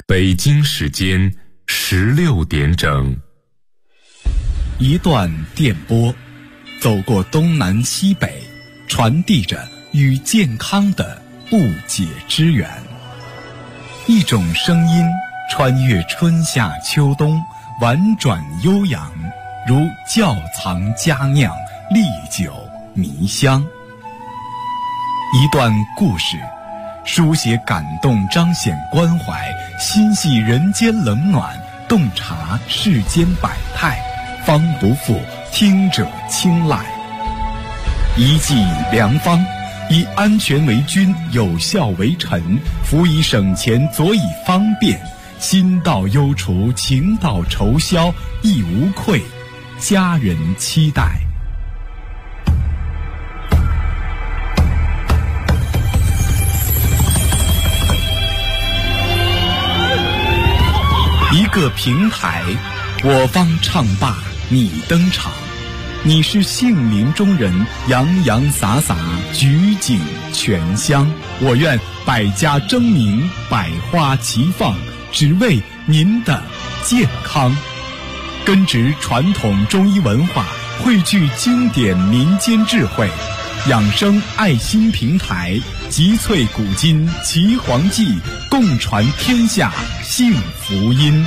北京时间16点整。 一段电波，走过东南西北，传递着与健康的不解之缘。一种声音穿越春夏秋冬，婉转悠扬，如窖藏佳酿，历久弥香。一段故事，书写感动，彰显关怀，心系人间冷暖，洞察世间百态，方不负听者青睐。一剂良方，以安全为君，有效为臣，辅以省钱，佐以方便，心到忧除，情到愁消，亦无愧，家人期待。一个平台，我方唱罢你登场，你是杏林中人，洋洋洒洒，举景全香。我愿百家争鸣，百花齐放，只为您的健康。根植传统中医文化，汇聚经典民间智慧，养生爱心平台，集萃古今奇黄记，共传天下幸福音。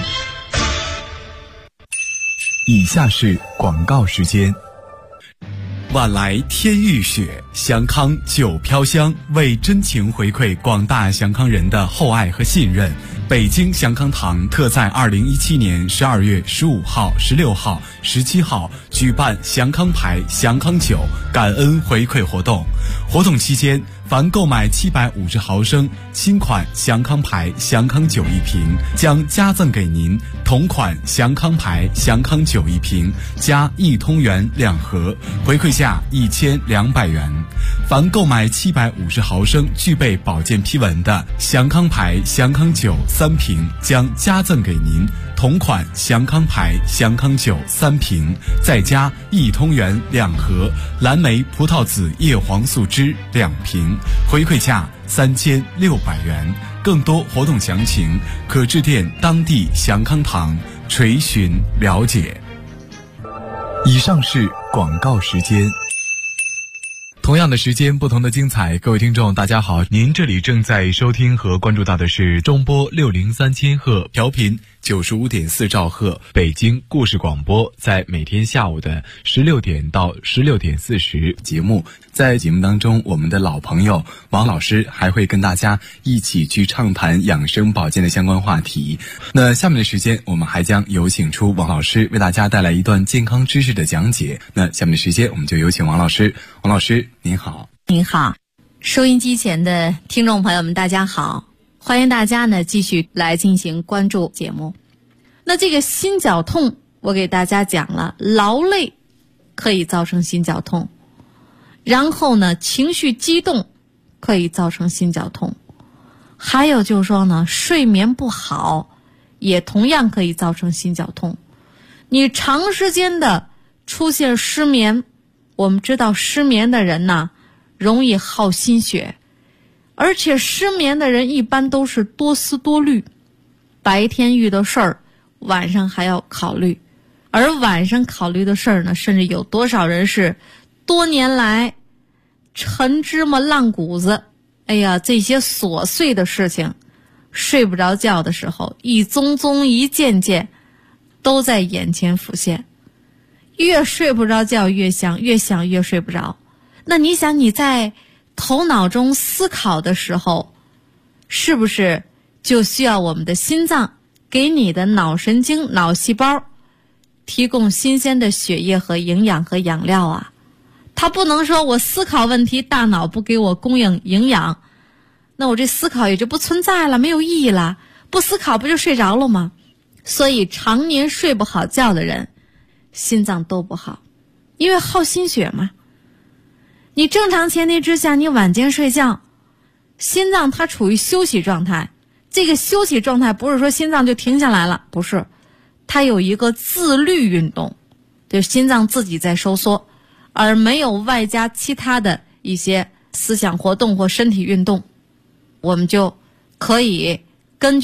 以下是广告时间。晚来天欲雪，祥康酒飘香，为真情回馈广大祥康人的厚爱和信任，北京祥康堂特在2017年12月15号、16号、17号举办祥康牌、祥康酒感恩回馈活动。活动期间，凡购买750毫升新款祥康牌、祥康酒一瓶，将加赠给您同款祥康牌、祥康酒一瓶加1通元2盒，回馈价1200元。凡购买750毫升具备保健批文的祥康牌、祥康酒3瓶，将加赠给您同款祥康牌、祥康酒3瓶，再加1通元2盒蓝莓葡萄籽叶黄素汁2瓶，回馈价3600元。更多活动详情可致电当地祥康堂垂询了解。以上是广告时间。同样的时间，不同的精彩。各位听众大家好，您这里正在收听和关注到的是中波603千赫调频95.4兆赫北京故事广播，在每天下午的16点到16点40节目。在节目当中，我们的老朋友王老师还会跟大家一起去畅谈养生保健的相关话题。那下面的时间，我们还将有请出王老师为大家带来一段健康知识的讲解。那下面的时间，我们就有请王老师。王老师您好。 您好，收音机前的听众朋友们大家好，欢迎大家呢继续来进行关注节目。那这个心绞痛我给大家讲了，劳累可以造成心绞痛，然后呢情绪激动可以造成心绞痛，还有就是说呢睡眠不好也同样可以造成心绞痛。你长时间的出现失眠，我们知道失眠的人呢容易耗心血，而且失眠的人一般都是多思多虑，白天遇到事儿晚上还要考虑，而晚上考虑的事儿呢，甚至有多少人是多年来陈芝麻烂谷子，哎呀，这些琐碎的事情睡不着觉的时候一宗宗一件件都在眼前浮现，越睡不着觉越想，越想越睡不着。那你想你在头脑中思考的时候，是不是就需要我们的心脏给你的脑神经、脑细胞提供新鲜的血液和营养和养料啊？它不能说我思考问题，大脑不给我供应营养，那我这思考也就不存在了，没有意义了，不思考不就睡着了吗？所以常年睡不好觉的人心脏都不好，因为耗心血嘛。你正常前提之下，你晚间睡觉，心脏它处于休息状态，这个休息状态不是说心脏就停下来了，不是，它有一个自律运动，就心脏自己在收缩，而没有外加其他的一些思想活动或身体运动。我们就可以根据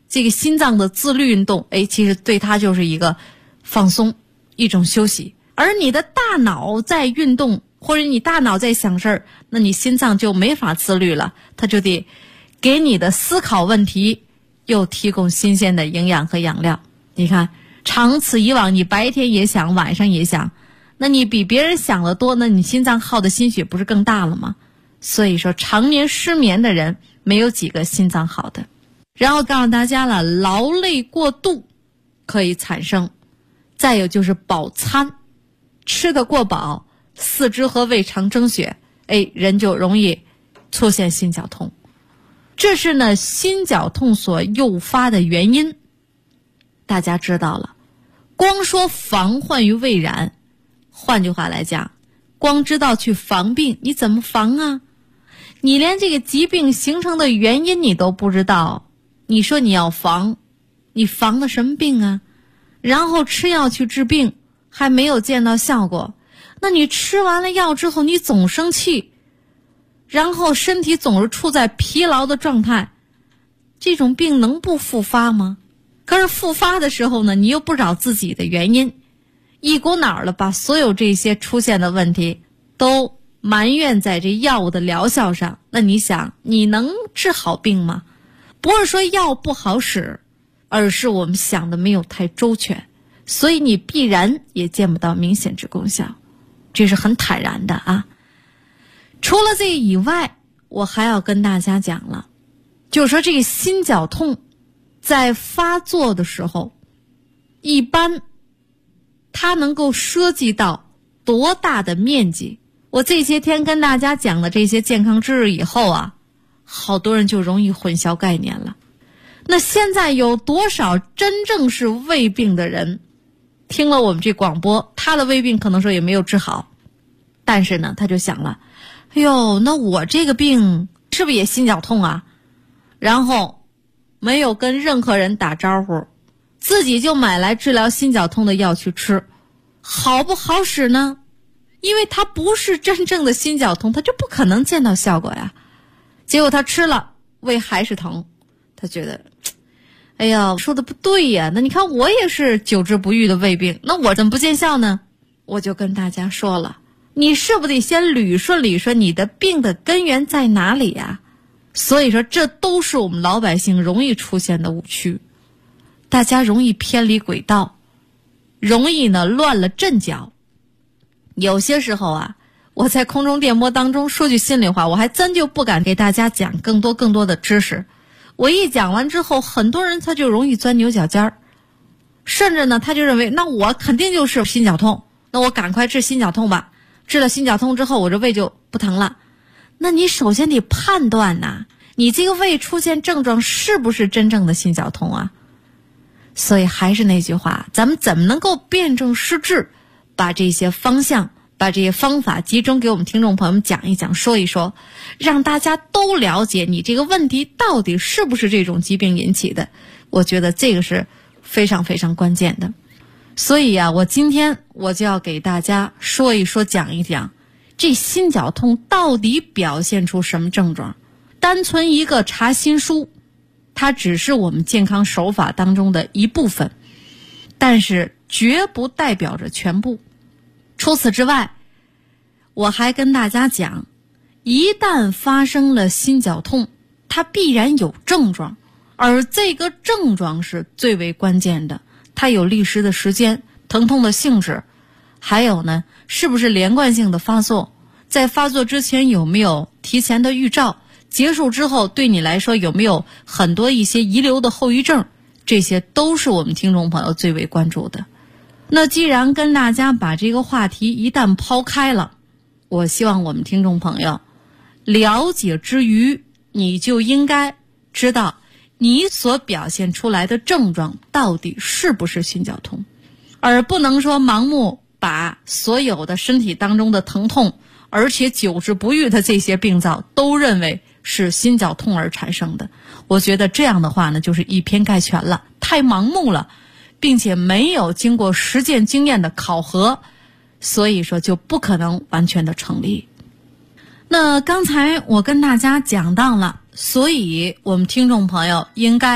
这个心脏的自律运动，其实对它就是一个放松，一种休息。而你的大脑在运动，或者你大脑在想事儿，那你心脏就没法自律了，它就得给你的思考问题又提供新鲜的营养和养料。你看，长此以往，你白天也想，晚上也想，那你比别人想的多，那你心脏耗的心血不是更大了吗？所以说，常年失眠的人没有几个心脏好的。然后告诉大家了，劳累过度可以产生，再有就是饱餐，吃得过饱，四肢和胃肠蒸血，人就容易出现心绞痛。这是呢心绞痛所诱发的原因。大家知道了，光说防患于未然，换句话来讲，光知道去防病，你怎么防啊？你连这个疾病形成的原因你都不知道，你说你要防，你防的什么病啊？然后吃药去治病，还没有见到效果，那你吃完了药之后，你总生气，然后身体总是处在疲劳的状态，这种病能不复发吗？可是复发的时候呢，你又不找自己的原因，一股脑儿的把所有这些出现的问题都埋怨在这药物的疗效上。那你想，你能治好病吗？不是说药不好使，而是我们想的没有太周全，所以你必然也见不到明显之功效，这是很坦然的啊。除了这个以外，我还要跟大家讲了，就是说这个心绞痛在发作的时候，一般它能够涉及到多大的面积？我这些天跟大家讲的这些健康知识以后啊，好多人就容易混淆概念了。那现在有多少真正是胃病的人听了我们这广播，他的胃病可能说也没有治好，但是呢他就想了，哎呦，那我这个病是不是也心绞痛啊？然后没有跟任何人打招呼，自己就买来治疗心绞痛的药去吃，好不好使呢？因为它不是真正的心绞痛，它就不可能见到效果呀。结果他吃了，胃还是疼，他觉得，哎呀，说的不对呀，那你看我也是久治不愈的胃病，那我怎么不见效呢？我就跟大家说了，你是不是得先捋顺捋顺你的病的根源在哪里呀？所以说这都是我们老百姓容易出现的误区，大家容易偏离轨道，容易呢乱了阵脚。有些时候啊，我在空中电波当中说句心里话，我还真就不敢给大家讲更多的知识。我一讲完之后，很多人他就容易钻牛角尖儿，甚至呢他就认为那我肯定就是心绞痛，那我赶快治心绞痛吧，治了心绞痛之后我这胃就不疼了。那你首先得判断呐，你这个胃出现症状是不是真正的心绞痛啊？所以还是那句话，咱们怎么能够辨证施治，把这些方向，把这些方法集中给我们听众朋友们讲一讲，说一说，让大家都了解你这个问题到底是不是这种疾病引起的。我觉得这个是非常非常关键的。所以啊，我今天我就要给大家说一说，讲一讲这心绞痛到底表现出什么症状。单纯一个查心书，它只是我们健康手法当中的一部分，但是绝不代表着全部。除此之外，我还跟大家讲，一旦发生了心绞痛，它必然有症状，而这个症状是最为关键的，它有历时的时间，疼痛的性质，还有呢，是不是连贯性的发作，在发作之前有没有提前的预兆，结束之后对你来说有没有很多一些遗留的后遗症，这些都是我们听众朋友最为关注的。那既然跟大家把这个话题一旦抛开了，我希望我们听众朋友了解之余，你就应该知道你所表现出来的症状到底是不是心绞痛，而不能说盲目把所有的身体当中的疼痛，而且久治不愈的这些病灶都认为是心绞痛而产生的。我觉得这样的话呢，就是以偏概全了，太盲目了，并且没有经过实践经验的考核，所以说就不可能完全的成立。那刚才我跟大家讲到了，所以我们听众朋友应该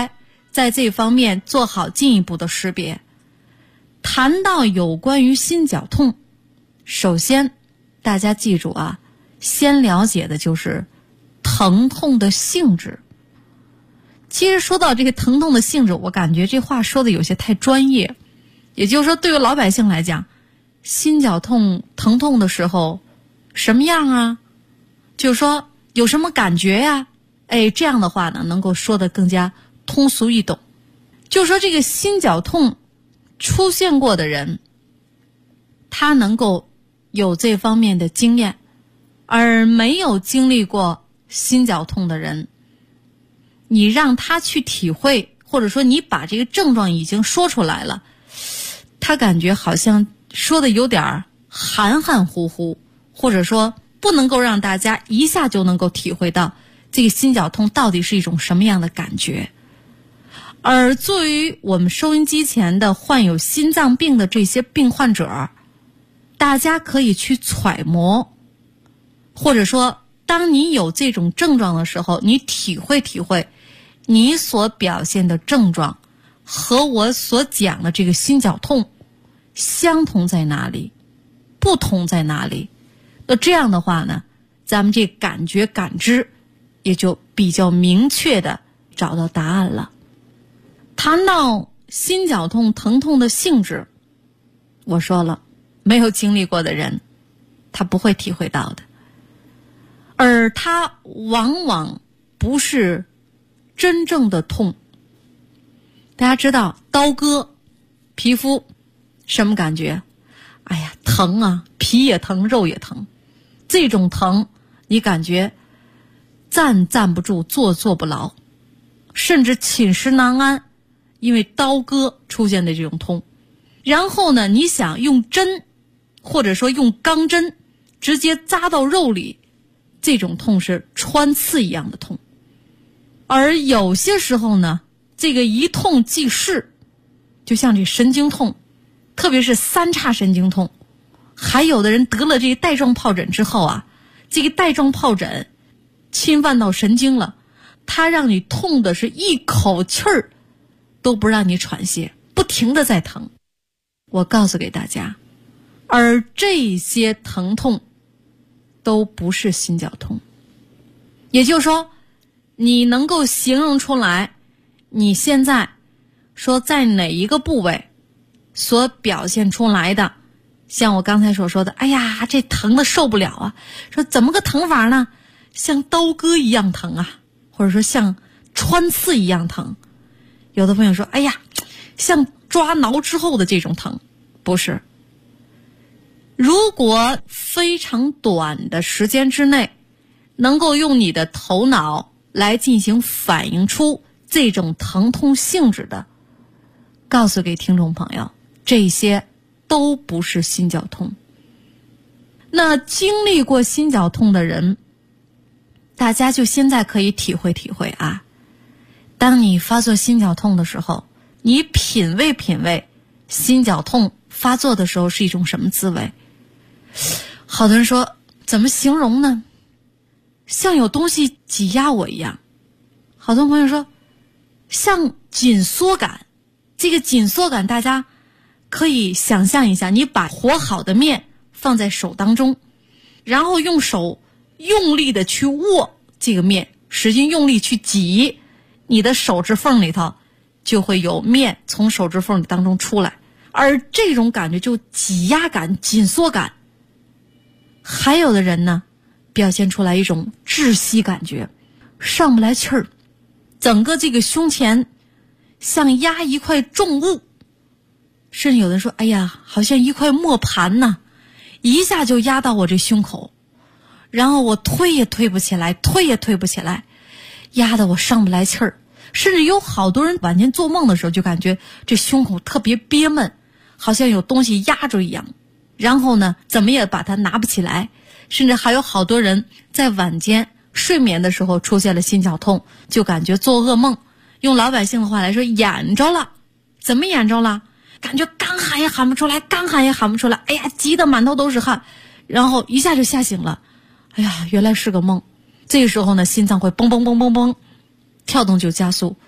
在这方面做好进一步的识别。谈到有关于心绞痛，首先大家记住啊，先了解的就是疼痛的性质。其实说到这个疼痛的性质，我感觉这话说的有些太专业。也就是说，对于老百姓来讲，心绞痛疼痛的时候什么样啊？就是说有什么感觉呀？这样的话呢，能够说得更加通俗易懂。就是说这个心绞痛出现过的人，他能够有这方面的经验，而没有经历过心绞痛的人，你让他去体会，或者说你把这个症状已经说出来了，他感觉好像说的有点含含糊糊，或者说不能够让大家一下就能够体会到这个心绞痛到底是一种什么样的感觉。而作为我们收音机前的患有心脏病的这些病患者，大家可以去揣摩，或者说当你有这种症状的时候，你体会体会你所表现的症状和我所讲的这个心绞痛相同在哪里，不同在哪里。那这样的话呢，咱们这感觉感知也就比较明确的找到答案了。谈到心绞痛疼痛的性质，我说了，没有经历过的人他不会体会到的，而他往往不是真正的痛。大家知道刀割皮肤什么感觉？哎呀，疼啊，皮也疼，肉也疼。这种疼你感觉站不住，坐不牢，甚至寝食难安，因为刀割出现的这种痛。然后呢，你想用针或者说用钢针直接扎到肉里，这种痛是穿刺一样的痛。而有些时候呢，这个一痛即逝，就像这神经痛，特别是三叉神经痛，还有的人得了这个带状疱疹之后啊，这个带状疱疹侵犯到神经了，它让你痛的是一口气儿都不让你喘息，不停的在疼。我告诉给大家，而这些疼痛都不是心绞痛。也就是说，你能够形容出来你现在说在哪一个部位所表现出来的，像我刚才所说的，哎呀，这疼的受不了啊，说怎么个疼法呢？像刀割一样疼啊，或者说像穿刺一样疼。有的朋友说，哎呀，像抓挠之后的这种疼。不是。如果非常短的时间之内能够用你的头脑来进行反映出这种疼痛性质的，告诉给听众朋友，这些都不是心绞痛。那经历过心绞痛的人，大家就现在可以体会体会啊，当你发作心绞痛的时候，你品味品味心绞痛发作的时候是一种什么滋味。好多人说，怎么形容呢？像有东西挤压我一样。好多朋友说，像紧缩感。这个紧缩感大家可以想象一下，你把和好的面放在手当中，然后用手用力的去握这个面，使劲用力去挤，你的手指缝里头就会有面从手指缝里当中出来，而这种感觉就挤压感、紧缩感。还有的人呢，表现出来一种窒息感觉，上不来气儿，整个这个胸前像压一块重物，甚至有人说，哎呀，好像一块磨盘呐，一下就压到我这胸口，然后我推也推不起来，推也推不起来，压得我上不来气儿。甚至有好多人晚间做梦的时候就感觉这胸口特别憋闷，好像有东西压着一样，然后呢怎么也把它拿不起来。甚至还有好多人在晚间睡眠的时候出现了心绞痛，就感觉做噩梦，用老百姓的话来说，演着了。怎么演着了？感觉刚喊也喊不出来，刚喊也喊不出来，哎呀，急得满头都是汗，然后一下就吓醒了。哎呀，原来是个梦。这个时候呢，心脏会嘣嘣嘣嘣嘣跳动就加速，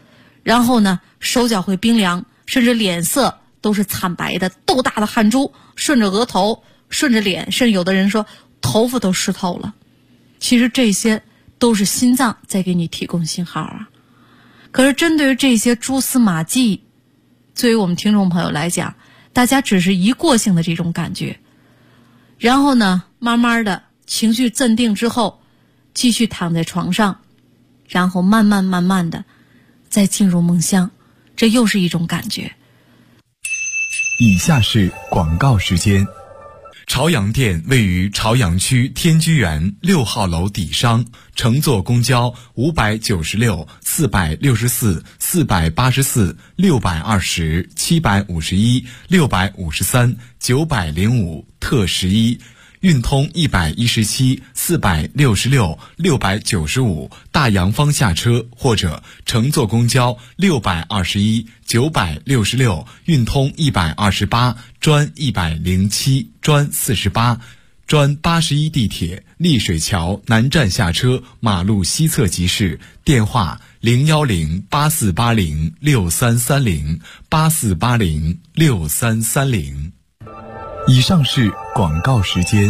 然后呢手脚会冰凉，甚至脸色都是惨白的，豆大的汗珠顺着额头顺着脸，甚至有的人说头发都湿透了。其实这些都是心脏在给你提供信号啊。可是针对于这些蛛丝马迹，对于我们听众朋友来讲，大家只是一过性的这种感觉，然后呢慢慢的情绪镇定之后，继续躺在床上，然后慢慢的再进入梦乡，这又是一种感觉。 以下是广告时间。朝阳店位于朝阳区天居园6号楼底商，乘坐公交596、464、484、620、751、653、905特11。运通117、466、695大洋坊下车，或者乘坐公交621、966、运通128、专107、专48、专81地铁丽水桥南站下车，马路西侧即市，电话010-8480-6330 8480-6330。以上是广告时间。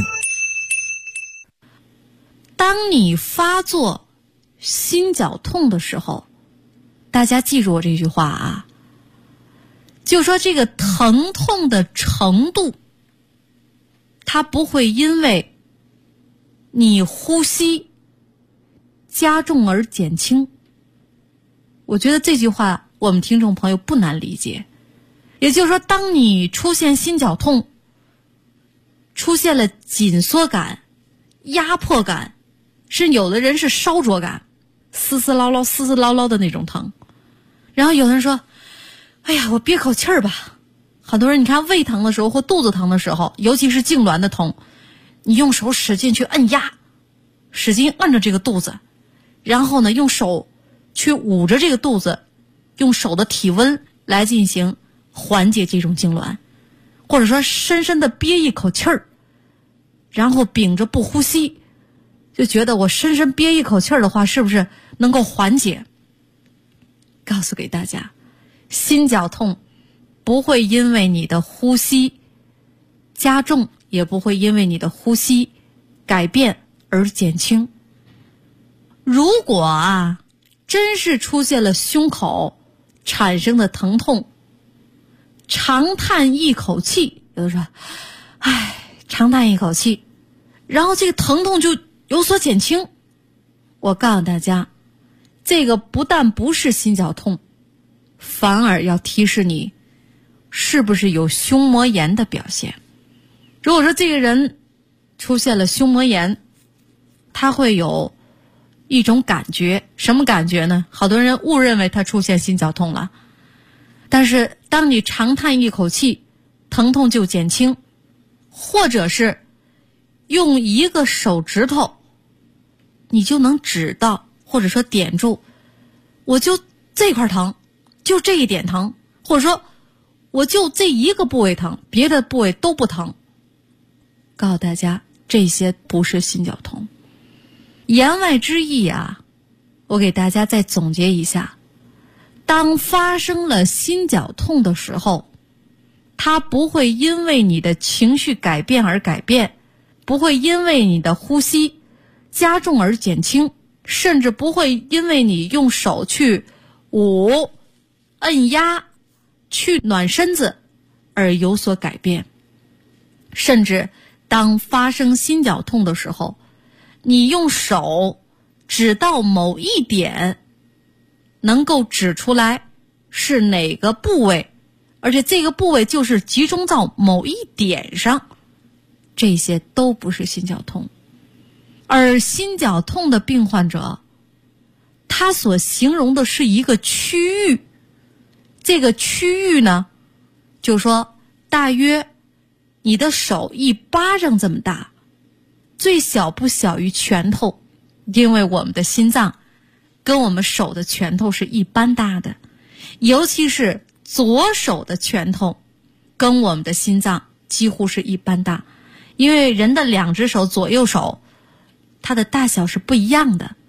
当你发作心绞痛的时候，大家记住我这句话啊，就说这个疼痛的程度，它不会因为你呼吸加重而减轻。我觉得这句话我们听众朋友不难理解。也就是说，当你出现心绞痛，出现了紧缩感、压迫感，甚至有的人是烧灼感，丝丝唠唠的那种疼。然后有的人说，哎呀，我憋口气儿吧。很多人你看胃疼的时候或肚子疼的时候，尤其是痉挛的痛，你用手使劲去摁压，使劲摁着这个肚子，然后呢用手去捂着这个肚子，用手的体温来进行缓解这种痉挛。或者说深深的憋一口气儿，然后屏着不呼吸，就觉得我深深憋一口气儿的话，是不是能够缓解？告诉给大家，心绞痛不会因为你的呼吸加重，也不会因为你的呼吸改变而减轻。如果真是出现了胸口产生的疼痛，长叹一口气，有的说唉，长叹一口气，然后这个疼痛就有所减轻。我告诉大家，这个不但不是心绞痛，反而要提示你是不是有胸膜炎的表现。如果说这个人出现了胸膜炎，他会有一种感觉，什么感觉呢？好多人误认为他出现心绞痛了，但是当你长叹一口气，疼痛就减轻，或者是用一个手指头你就能指到，或者说点住，我就这块疼，就这一点疼，或者说我就这一个部位疼，别的部位都不疼。告诉大家，这些不是心绞痛。言外之意我给大家再总结一下，当发生了心绞痛的时候，它不会因为你的情绪改变而改变，不会因为你的呼吸加重而减轻，甚至不会因为你用手去捂、摁压、去暖身子而有所改变。甚至当发生心绞痛的时候，你用手指到某一点，能够指出来是哪个部位，而且这个部位就是集中到某一点上，这些都不是心绞痛。而心绞痛的病患者，他所形容的是一个区域，这个区域呢，就说大约你的手一巴掌这么大，最小不小于拳头，因为我们的心脏跟我们手的拳头是一般大的，尤其是左手的拳头跟我们的心脏几乎是一般大，因为人的两只手左右手它的大小是不一样的，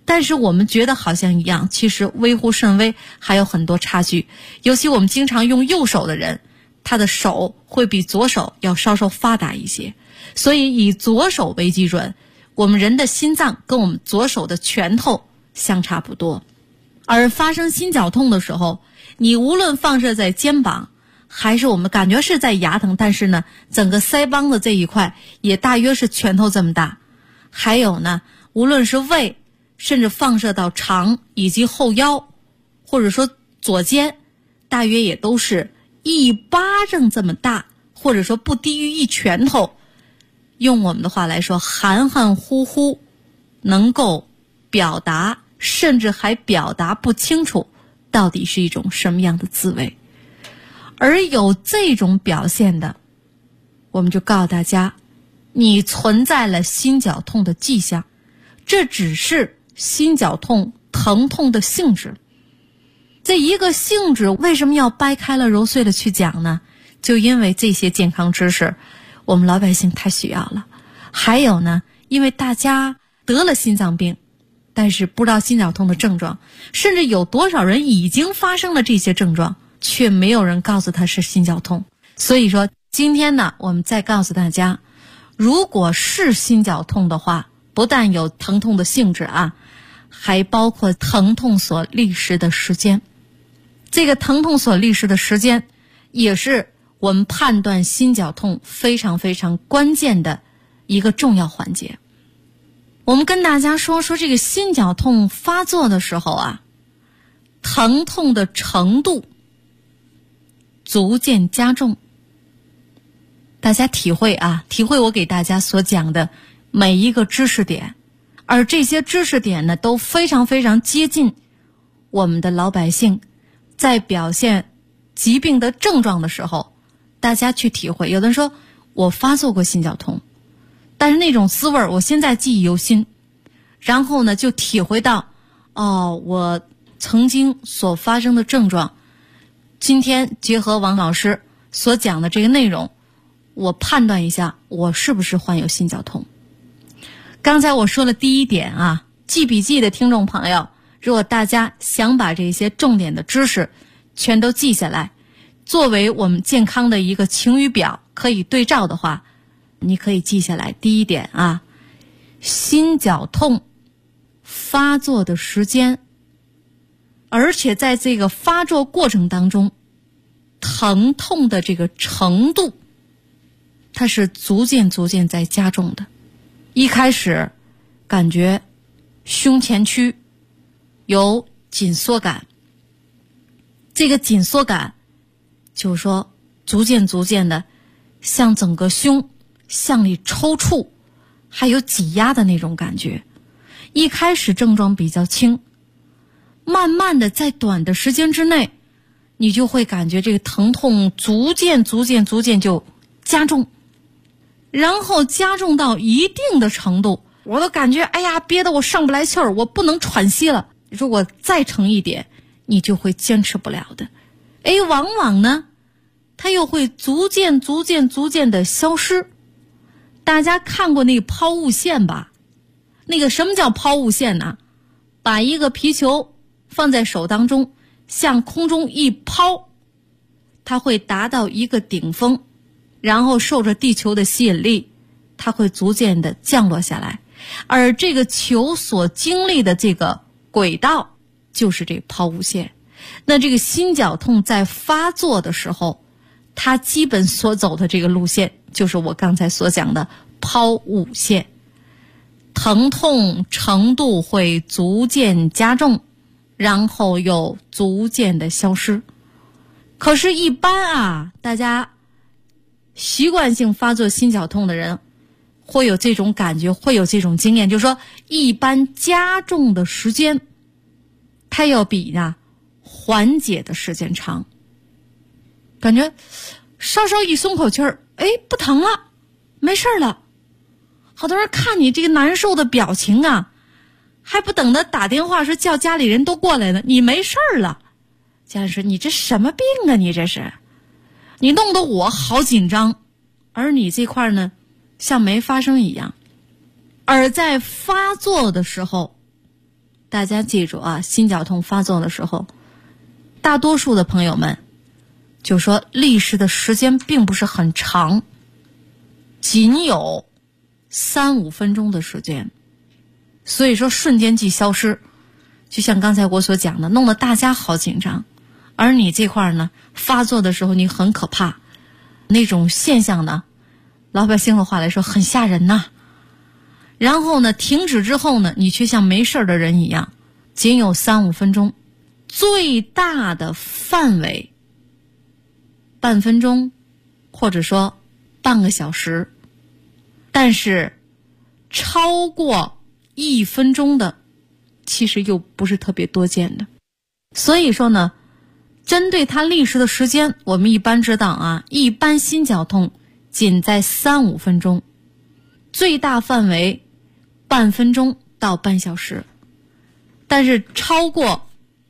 但是我们觉得好像一样，其实微乎甚微，还有很多差距。尤其我们经常用右手的人，他的手会比左手要稍稍发达一些，所以以左手为基准，我们人的心脏跟我们左手的拳头相差不多。而发生心绞痛的时候，你无论放射在肩膀，还是我们感觉是在牙疼，但是呢，整个腮帮子这一块也大约是拳头这么大。还有呢，无论是胃，甚至放射到肠以及后腰，或者说左肩，大约也都是一巴掌这么大，或者说不低于一拳头。用我们的话来说，含含糊糊，能够表达，甚至还表达不清楚，到底是一种什么样的滋味。而有这种表现的，我们就告诉大家，你存在了心绞痛的迹象，这只是心绞痛疼痛的性质。这一个性质为什么要掰开了揉碎了去讲呢？就因为这些健康知识我们老百姓太需要了。还有呢，因为大家得了心脏病，但是不知道心绞痛的症状，甚至有多少人已经发生了这些症状，却没有人告诉他是心绞痛。所以说今天呢，我们再告诉大家，如果是心绞痛的话，不但有疼痛的性质啊，还包括疼痛所历时的时间。这个疼痛所历时的时间，也是我们判断心绞痛非常非常关键的一个重要环节。我们跟大家说这个心绞痛发作的时候啊，疼痛的程度逐渐加重。大家体会我给大家所讲的每一个知识点，而这些知识点呢，都非常非常接近我们的老百姓在表现疾病的症状的时候，大家去体会。有的人说我发作过心绞痛，但是那种滋味我现在记忆犹新，然后呢就体会到我曾经所发生的症状，今天结合王老师所讲的这个内容，我判断一下我是不是患有心绞痛。刚才我说了第一点啊，记笔记的听众朋友，如果大家想把这些重点的知识全都记下来，作为我们健康的一个晴雨表可以对照的话，你可以记下来。第一点啊，心绞痛发作的时间，而且在这个发作过程当中，疼痛的这个程度，它是逐渐在加重的。一开始感觉胸前区有紧缩感，这个紧缩感就是说逐渐的向整个胸向里抽搐，还有挤压的那种感觉。一开始症状比较轻，慢慢的在短的时间之内，你就会感觉这个疼痛逐渐就加重，然后加重到一定的程度，我都感觉憋得我上不来气儿，我不能喘息了。如果再疼一点，你就会坚持不了的。往往呢它又会逐渐的消失。大家看过那个抛物线吧？那个什么叫抛物线呢？把一个皮球放在手当中，向空中一抛，它会达到一个顶峰，然后受着地球的吸引力，它会逐渐的降落下来。而这个球所经历的这个轨道就是这个抛物线。那这个心绞痛在发作的时候，它基本所走的这个路线就是我刚才所讲的抛物线，疼痛程度会逐渐加重，然后又逐渐的消失。可是一般大家习惯性发作心绞痛的人会有这种感觉，会有这种经验，就是说一般加重的时间它要比缓解的时间长。感觉稍稍一松口气儿，不疼了，没事了。好多人看你这个难受的表情还不等着打电话说叫家里人都过来呢，你没事了。家人说你这什么病啊，你这是，你弄得我好紧张，而你这块呢像没发生一样。而在发作的时候， 大家记住啊，心绞痛发作的时候，大多数的朋友们就说历时的时间并不是很长，仅有3-5分钟的时间，所以说瞬间即消失，就像刚才我所讲的，弄得大家好紧张，而你这块呢发作的时候你很可怕，那种现象呢，老百姓的话来说很吓人呐。然后呢停止之后呢，你却像没事的人一样，仅有3-5分钟，最大的范围半分钟或者说半个小时，但是超过1分钟的其实又不是特别多见的。所以说呢，针对它历时的时间，我们一般知道啊，一般心绞痛仅在3-5分钟，最大范围半分钟到半小时，但是超过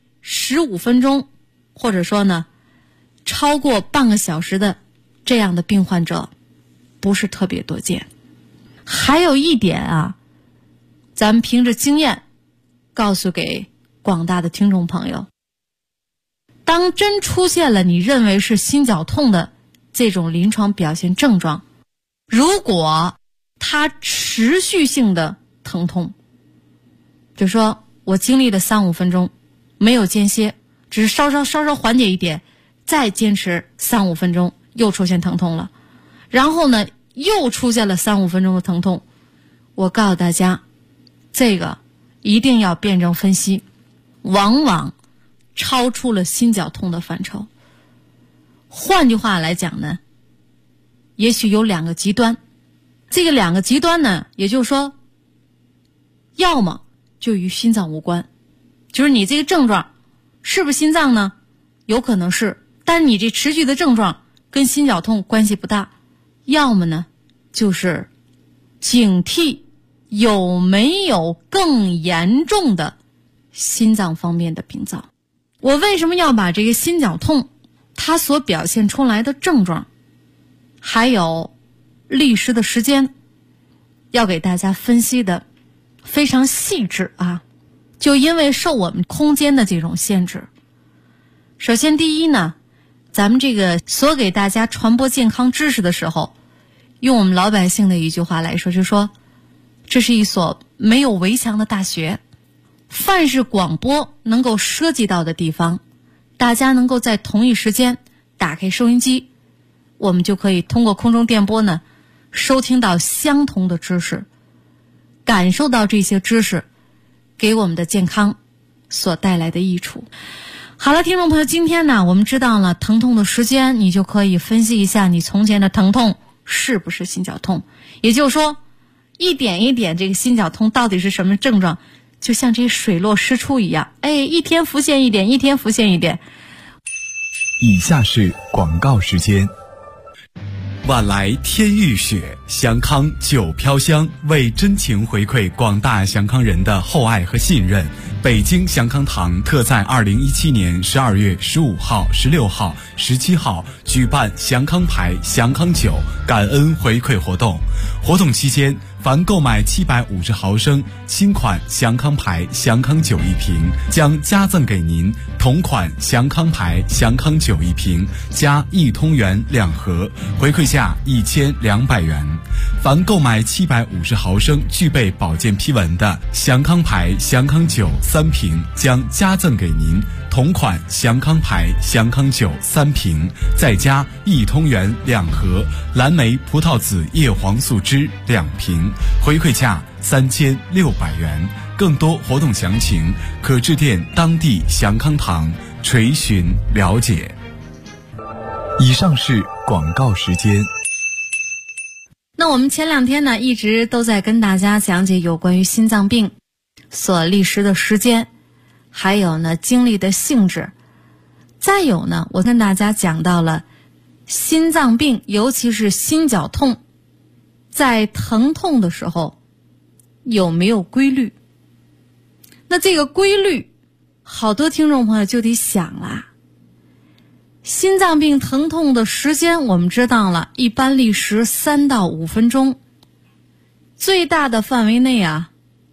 15分钟或者说呢超过半个小时的这样的病患者不是特别多见。还有一点啊，咱们凭着经验告诉给广大的听众朋友，当真出现了你认为是心绞痛的这种临床表现症状，如果它持续性的疼痛，就说我经历了3-5分钟没有间歇，只是稍稍缓解一点，再坚持3-5分钟又出现疼痛了，然后呢又出现了3-5分钟的疼痛，我告诉大家，这个一定要辩证分析，往往超出了心绞痛的范畴。换句话来讲呢，也许有2个极端，这个2个极端呢，也就是说要么就与心脏无关，就是你这个症状是不是心脏呢？有可能是，但你这持续的症状跟心绞痛关系不大。要么呢就是警惕有没有更严重的心脏方面的病灶。我为什么要把这个心绞痛它所表现出来的症状还有历时的时间要给大家分析的非常细致啊？就因为受我们空间的这种限制。首先第一呢，咱们这个所给大家传播健康知识的时候，用我们老百姓的一句话来说，就说这是一所没有围墙的大学，凡是广播能够涉及到的地方，大家能够在同一时间打开收音机，我们就可以通过空中电波呢收听到相同的知识，感受到这些知识给我们的健康所带来的益处。好了，听众朋友，今天呢我们知道了疼痛的时间，你就可以分析一下你从前的疼痛是不是心绞痛，也就是说一点一点这个心绞痛到底是什么症状，就像这水落石出一样，一天浮现一点，一天浮现一点。 以下是广告时间。晚来天欲雪，祥康久飘香。为真情回馈广大祥康人的厚爱和信任，北京祥康堂特在2017年12月15号、16号、17号举办祥康牌、祥康酒感恩回馈活动。活动期间，凡购买750毫升新款祥康牌、祥康酒1瓶，将加赠给您同款祥康牌、祥康酒1瓶加1通元2盒，回馈价1200元。凡购买750毫升具备保健批文的祥康牌、祥康酒3瓶，将加赠给您同款祥康牌、祥康酒3瓶，再加1通元2盒蓝莓葡萄籽叶黄素汁2瓶，回馈价3600元。更多活动详情可致电当地祥康堂垂询了解。以上是广告时间。 那我们前2天呢一直都在跟大家讲解有关于心脏病所历时的时间，还有呢经历的性质，再有呢我跟大家讲到了心脏病，尤其是心绞痛，在疼痛的时候有没有规律。那这个规律好多听众朋友就得想啦，心脏病疼痛的时间我们知道了，一般历时3到5分钟，最大的范围内啊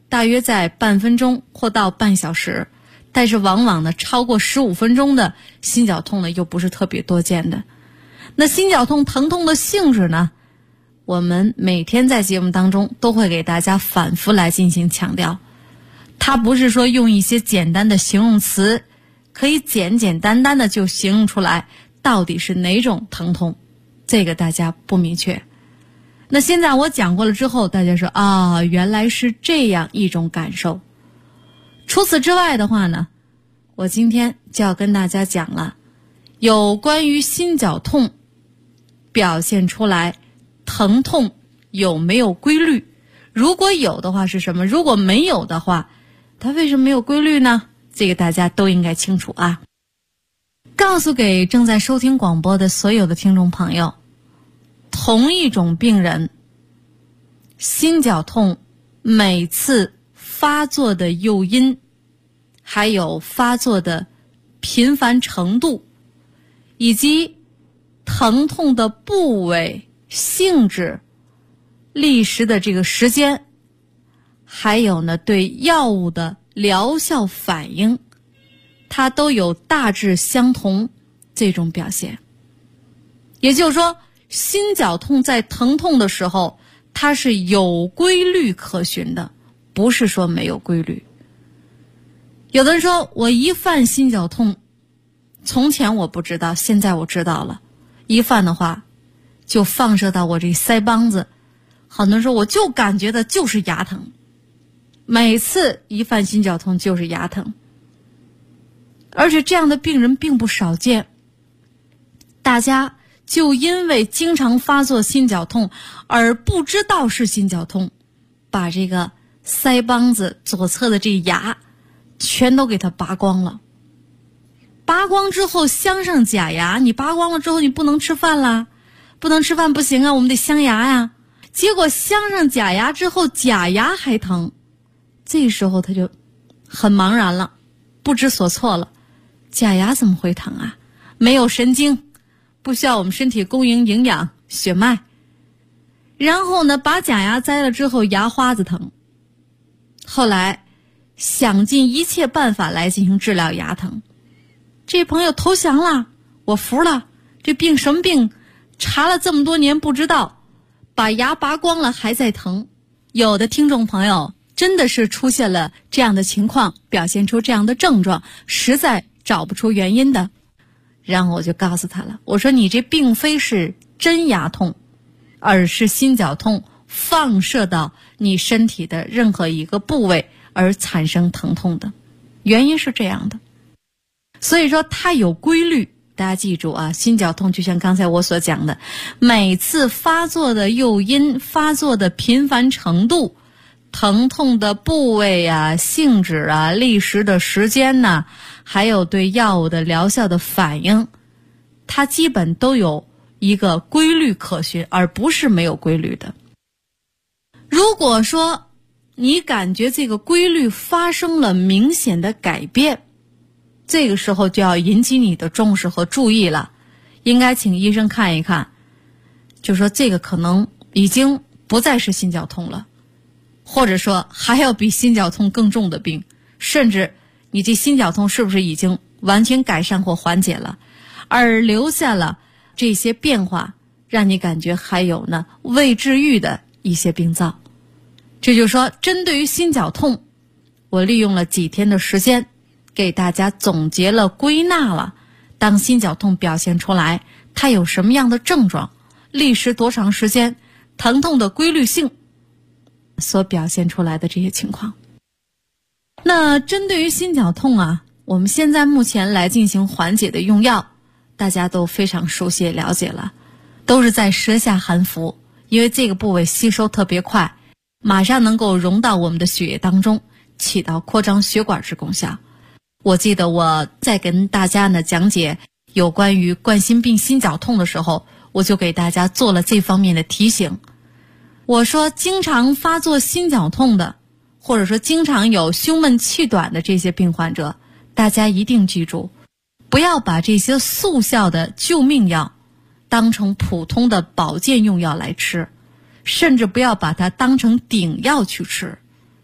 大约在半分钟或到半小时，但是往往呢超过15分钟的心绞痛呢又不是特别多见的。那心绞痛疼痛的性质呢，我们每天在节目当中都会给大家反复来进行强调，它不是说用一些简单的形容词可以简简单单的就形容出来到底是哪种疼痛，这个大家不明确。那现在我讲过了之后，大家说啊，原来是这样一种感受。除此之外的话呢，我今天就要跟大家讲了有关于心绞痛表现出来疼痛有没有规律，如果有的话是什么，如果没有的话它为什么没有规律呢？这个大家都应该清楚啊。告诉给正在收听广播的所有的听众朋友，同一种病人心绞痛每次发作的诱因还有发作的频繁程度以及疼痛的部位、性质、历时的这个时间，还有呢对药物的疗效反应，它都有大致相同这种表现。也就是说，心绞痛在疼痛的时候它是有规律可循的，不是说没有规律。有的人说我一犯心绞痛，从前我不知道，现在我知道了，一犯的话就放射到我这腮帮子，很多人说我就感觉的就是牙疼，每次一犯心绞痛就是牙疼，而且这样的病人并不少见。大家就因为经常发作心绞痛而不知道是心绞痛，把这个腮帮子左侧的这牙全都给它拔光了。拔光之后镶上假牙，你拔光了之后你不能吃饭啦，不能吃饭不行啊，我们得镶牙呀。结果镶上假牙之后假牙还疼，这时候他就很茫然了，不知所措了。假牙怎么会疼啊？没有神经，不需要我们身体供应营养血脉。然后呢，把假牙摘了之后牙花子疼，后来想尽一切办法来进行治疗牙疼。这朋友投降了，我服了，这病什么病？查了这么多年不知道，把牙拔光了还在疼。有的听众朋友真的是出现了这样的情况，表现出这样的症状，实在找不出原因的。然后我就告诉他了，我说你这并非是真牙痛，而是心绞痛放射到你身体的任何一个部位而产生疼痛的，原因是这样的。所以说它有规律，大家记住啊，心绞痛就像刚才我所讲的，每次发作的诱因、发作的频繁程度、疼痛的部位啊、性质啊、历时的时间呢，还有对药物的疗效的反应，它基本都有一个规律可循，而不是没有规律的。如果说你感觉这个规律发生了明显的改变，这个时候就要引起你的重视和注意了，应该请医生看一看，就说这个可能已经不再是心绞痛了，或者说还要比心绞痛更重的病，甚至你这心绞痛是不是已经完全改善或缓解了，而留下了这些变化，让你感觉还有呢未治愈的一些病灶。这就是说，针对于心绞痛，我利用了几天的时间给大家总结了归纳了当心绞痛表现出来它有什么样的症状，历时多长时间，疼痛的规律性所表现出来的这些情况。那针对于心绞痛啊，我们现在目前来进行缓解的用药大家都非常熟悉了解了，都是在舌下含服，因为这个部位吸收特别快，马上能够融到我们的血液当中，起到扩张血管之功效。我记得我在跟大家呢讲解有关于冠心病心绞痛的时候，我就给大家做了这方面的提醒。我说经常发作心绞痛的，或者说经常有胸闷气短的这些病患者，大家一定记住，不要把这些速效的救命药当成普通的保健用药来吃，甚至不要把它当成顶药去吃。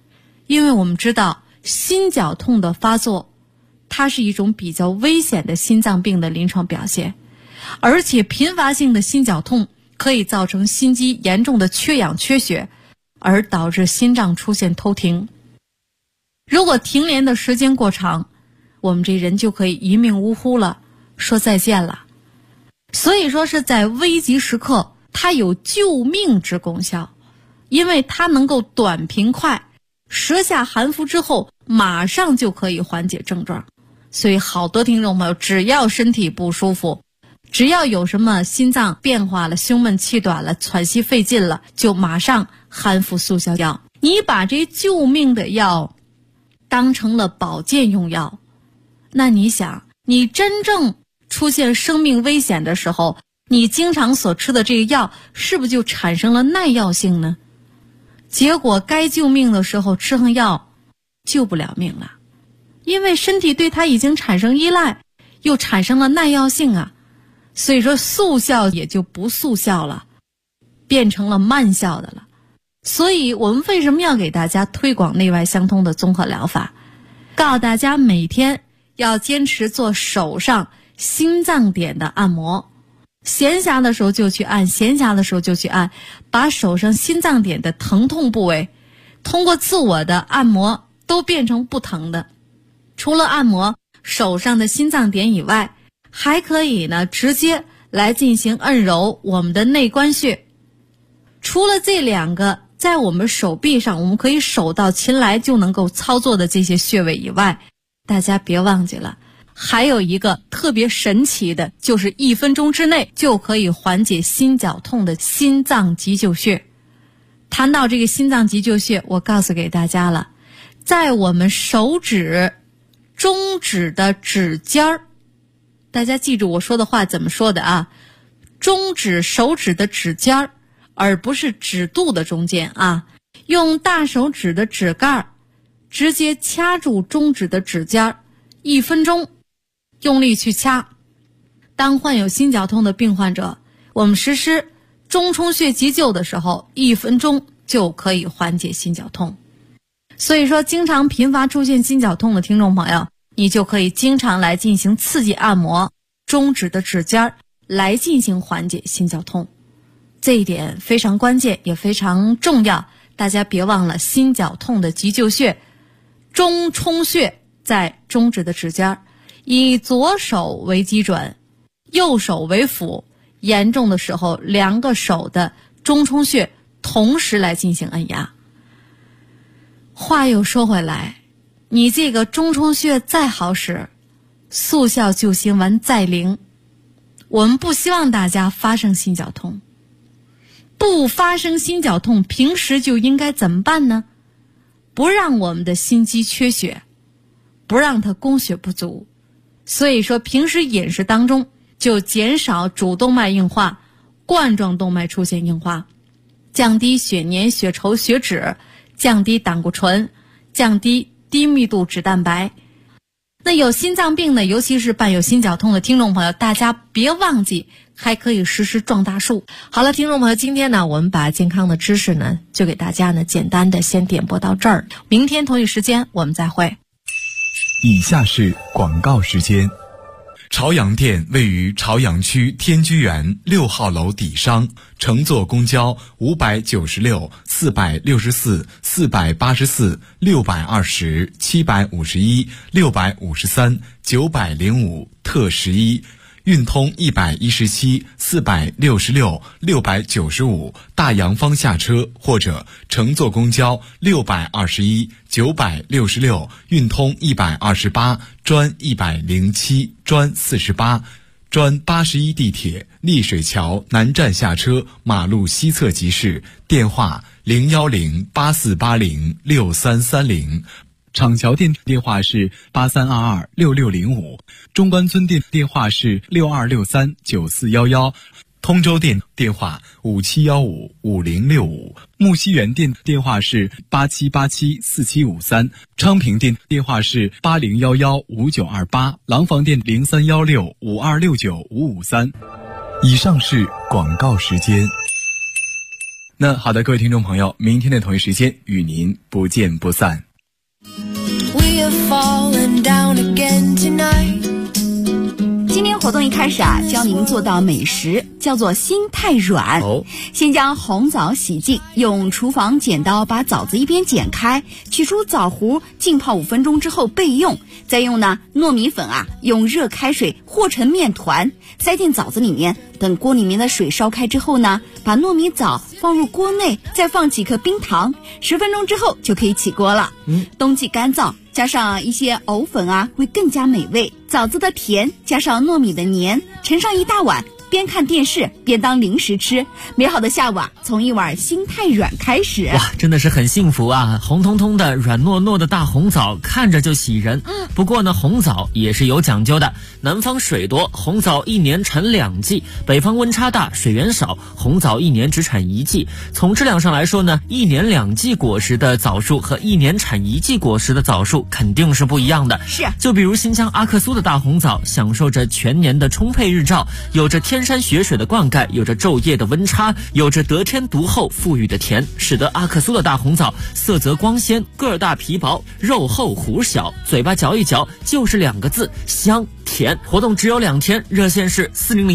因为我们知道心绞痛的发作，它是一种比较危险的心脏病的临床表现，而且频繁性的心绞痛可以造成心肌严重的缺氧缺血，而导致心脏出现偷停。如果停连的时间过长，我们这人就可以一命呜呼了，说再见了。所以说是在危急时刻，它有救命之功效，因为它能够短平快，舌下含服之后马上就可以缓解症状。所以好多听众朋友只要身体不舒服，只要有什么心脏变化了，胸闷气短了，喘息费劲了，就马上含服速效药。你把这救命的药当成了保健用药，那你想，你真正出现生命危险的时候，你经常所吃的这个药是不是就产生了耐药性呢？结果该救命的时候吃上药救不了命了，因为身体对它已经产生依赖，又产生了耐药性啊，所以说速效也就不速效了，变成了慢效的了。所以我们为什么要给大家推广内外相通的综合疗法，告诉大家每天要坚持做手上心脏点的按摩，闲暇的时候就去按，闲暇的时候就去按，把手上心脏点的疼痛部位通过自我的按摩都变成不疼的。除了按摩手上的心脏点以外，还可以呢直接来进行按揉我们的内关穴。除了这两个在我们手臂上我们可以手到擒来就能够操作的这些穴位以外，大家别忘记了，还有一个特别神奇的，就是1分钟之内就可以缓解心绞痛的心脏急救穴。谈到这个心脏急救穴，我告诉给大家了，在我们手指中指的指尖儿，大家记住我说的话怎么说的啊？中指手指的指尖儿，而不是指肚的中间啊，用大手指的指盖直接掐住中指的指尖儿，1分钟用力去掐。当患有心绞痛的病患者，我们实施中冲穴急救的时候，1分钟就可以缓解心绞痛。所以说经常频繁出现心绞痛的听众朋友，你就可以经常来进行刺激按摩中指的指尖来进行缓解心绞痛。这一点非常关键也非常重要，大家别忘了心绞痛的急救穴中冲穴在中指的指尖，以左手为基准，右手为辅，严重的时候2个手的中冲穴同时来进行按压。话又说回来，你这个中冲穴再好使，速效救心丸再灵，我们不希望大家发生心绞痛。不发生心绞痛，平时就应该怎么办呢？不让我们的心肌缺血，不让它供血不足。所以说平时饮食当中就减少主动脉硬化、冠状动脉出现硬化，降低血粘、血稠、血脂，降低胆固醇，降低低密度脂蛋白。那有心脏病的，尤其是伴有心绞痛的听众朋友，大家别忘记还可以实施撞大树。好了，听众朋友，今天呢我们把健康的知识呢就给大家呢简单的先点播到这儿，明天同一时间我们再会。 以下是广告时间。朝阳店位于朝阳区天居园6号楼底商，乘坐公交596、464、484、620、751、653、905特11，运通117、466、695大洋坊下车，或者乘坐公交621、966，运通128、专107、专48、专81地铁丽水桥南站下车，马路西侧即市，电话01084806330。厂桥店电话是83226605，中关村店电话是62639411，通州店电话57155065，木樨园店电话是87874753，昌平店电话是80115928，廊坊店031652695553。以上是广告时间。那好的，各位听众朋友，明天的同一时间与您不见不散。 you're falling down again tonight。 今天活动一开始教您做道美食，叫做心太软。先将红枣洗净，用厨房剪刀把枣子一边剪开，取出枣核，浸泡5分钟之后备用。再用糯米粉用热开水和成面团，塞进枣子里面。等锅里面的水烧开之后把糯米枣放入锅内，再放几颗冰糖，10分钟之后就可以起锅了。冬季干燥，加上一些藕粉会更加美味。枣子的甜加上糯米的黏，盛上一大碗，边看电视边当零食吃。美好的下午从一碗心太软开始。 哇，真的是很幸福啊！红彤彤的软糯糯的大红枣看着就喜人。不过呢，红枣也是有讲究的。南方水多，红枣1年产2季；北方温差大，水源少，红枣1年只产1季。从质量上来说呢，1年2季果实的枣树和1年产1季果实的枣树肯定是不一样的。 是， 就比如新疆阿克苏的大红枣，享受着全年的充沛日照，有着天山雪水的灌溉，有着昼夜的温差，有着得天独厚馥郁的甜，使得阿克苏的大红枣色泽光鲜，个儿大皮薄，肉厚核小，嘴巴嚼一嚼就是2个字：香甜。活动只有2天，热线是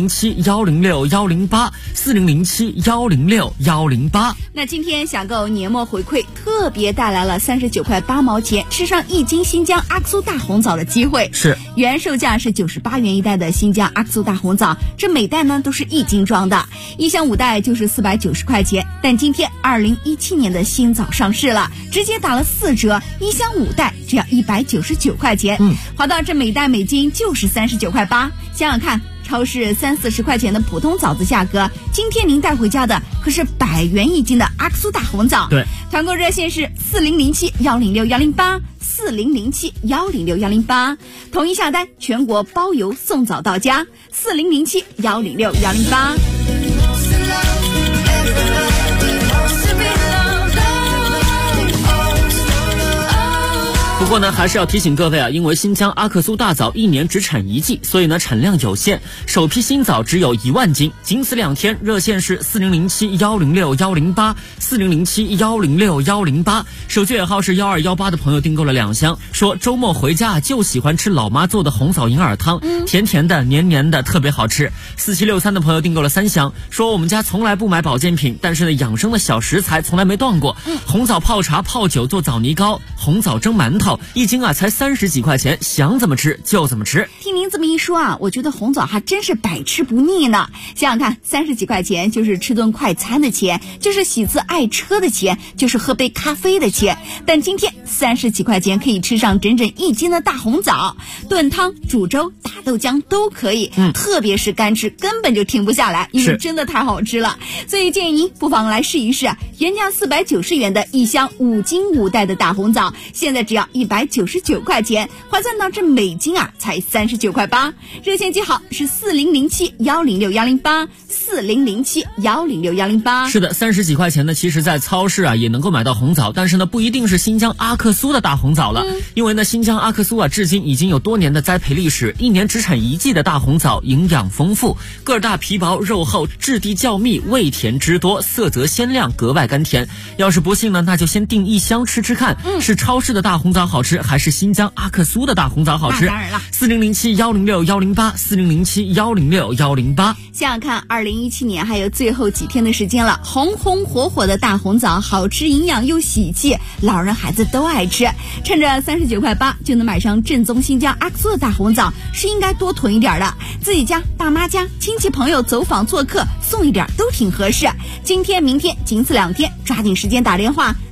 4007-106-108，4007-106-108。 那今天享购年末回馈，特别带来了39块8毛钱吃上1斤新疆阿克苏大红枣的机会。 是， 原售价是98元一袋的新疆阿克苏大红枣，这每袋呢都是1斤装的，1箱5袋就是490块钱。但今天2017年的新枣上市了，直接打了4折，1箱5袋只要199块钱。划到这每袋每斤就是39块8。想想看，超市30-40块钱的普通枣子价格，今天您带回家的可是100元1斤的阿克苏大红枣。 对， 团购热线是4007-106-108，4007-106-108，统一下单，全国包邮送枣到家，4007-106-108。 不过呢，还是要提醒各位因为新疆阿克苏大枣1年只产1季，所以呢产量有限，首批新枣只有1万斤，仅此2天，热线是4007-106-108， 4007-106-108，手机尾号是1218的朋友订购了2箱，说周末回家就喜欢吃老妈做的红枣银耳汤，甜甜的黏黏的，特别好吃。4763的朋友订购了3箱，说我们家从来不买保健品，但是呢养生的小食材从来没断过，红枣泡茶泡酒做枣泥糕，红枣蒸馒头，1斤才30几块钱，想怎么吃就怎么吃。 听您这么一说我觉得红枣还真是百吃不腻呢。想想看，30几块钱就是吃顿快餐的钱，就是洗次爱车的钱，就是喝杯咖啡的钱。但今天30几块钱可以吃上整整1斤的大红枣，炖汤、煮粥、打豆浆都可以，特别是干吃根本就停不下来，因为真的太好吃了。所以建议您不妨来试一试，原价490元的1箱5斤5袋的大红枣，现在只要199块钱，换算到这每斤才39块8。热线记号是4007-106-108， 4007-106-108。 是的，30几块钱呢，其实在超市也能够买到红枣，但是呢不一定是新疆阿克苏的大红枣了，因为呢新疆阿克苏至今已经有多年的栽培历史，1年只产1季的大红枣营养丰富，个儿大皮薄肉厚，质地较密，味甜汁多，色泽鲜亮，格外甘甜。要是不信呢，那就先订1箱吃吃看，是超市的大红枣好吃，还是新疆阿克苏的大红枣好吃？ 当然了 4007-106-108， 4007-106-108。 想想看，2017年还有最后几天的时间了，红红火火的大红枣，好吃营养又喜气，老人孩子都爱吃。趁着39块8就能买上正宗新疆阿克苏的大红枣，是应该多囤一点的。自己家、大妈家、亲戚朋友走访做客，送一点都挺合适。今天、明天，仅此2天，抓紧时间打电话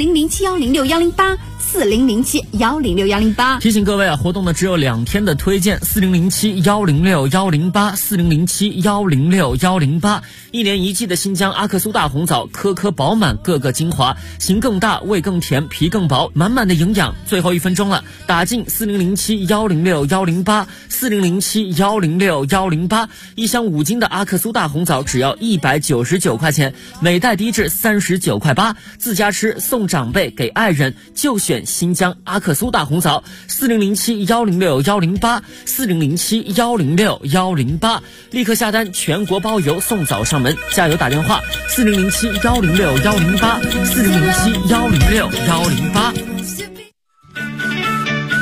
4007-106-108。4007-106-108。 提醒各位活动呢只有2天的推荐，4007-106-108， 4007-106-108。1年1季的新疆阿克苏大红枣，颗颗饱满，个个精华，形更大，味更甜，皮更薄，满满的营养。最后1分钟了，打进4007-106-108， 4007-106-108。1箱5斤的阿克苏大红枣只要199块钱，每袋低至39块8，自家吃送长辈给爱人就选新疆阿克苏大红枣。4007-106-108， 4007-106-108，立刻下单，全国包邮，送枣上门，加油打电话4007-106-108， 4007-106-108。